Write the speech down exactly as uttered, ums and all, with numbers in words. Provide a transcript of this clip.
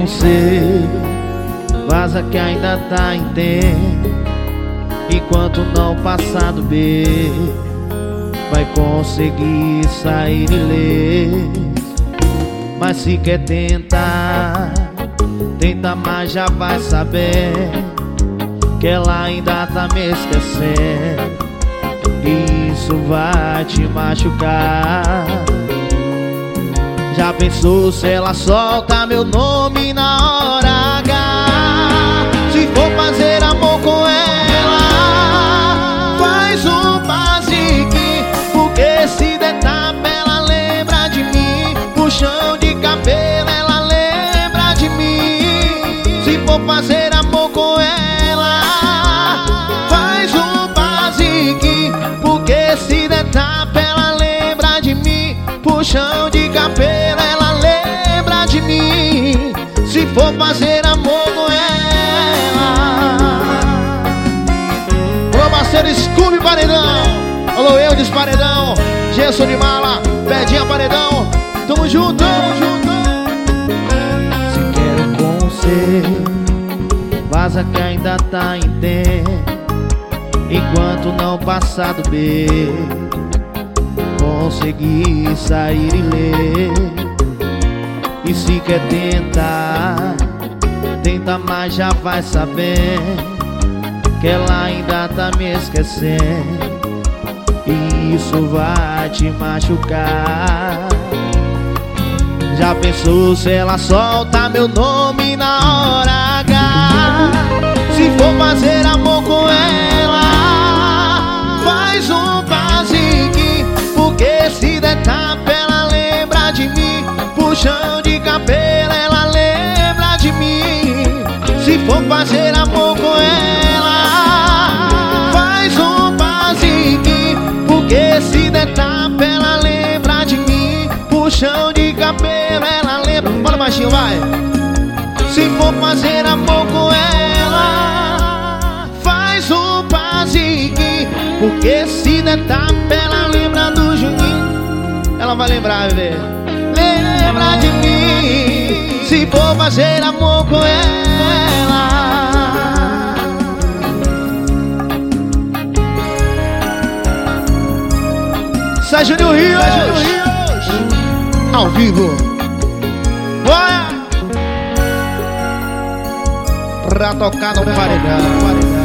com C, vaza que ainda tá em tempo. Enquanto não passar do B, vai conseguir sair ileso. Mas se quer tentar, tenta, mas já vai saber que ela ainda tá me esquecendo, e isso vai te machucar. Já pensou se ela solta meu nome na hora H? Se for fazer amor com ela, faz o basique, porque se der tapa ela lembra de mim. Puxão de cabelo ela lembra de mim. Se for fazer amor com ela, faz o basique, porque se der tapa ela lembra de mim. Puxão de cabelo ela lembra de mim. Se for fazer amor com ela. Alô, parceiro Scooby Paredão. Alô, eu de Paredão. Gerson de Mala, Pedinha Paredão. Tamo junto, tamo junto. Se quero com você, vaza que ainda tá em tempo. Enquanto não passar do B, conseguir sair ileso. E se quer tentar, tenta, mas já vai saber que ela ainda tá me esquecendo, e isso vai te machucar. Já pensou se ela solta meu nome na hora H? Se for fazer amor com ela, faz um basique, porque se der tapa ela lembra de mim. Puxão de cabelo ela lembra de mim. Se for fazer amor com ela, faz um basique, porque se der tapa ela lembra de mim. Puxão de cabelo ela lembra. Bora baixinho, vai. Se for fazer amor com ela, faz um basique, porque se der tapa ela lembra do Juninho. Ela vai lembrar, bebê. Lembra de mim. Se for fazer amor com ela. Sérgio Nil Rios, ao vivo. Bora! Pra tocar no paredão.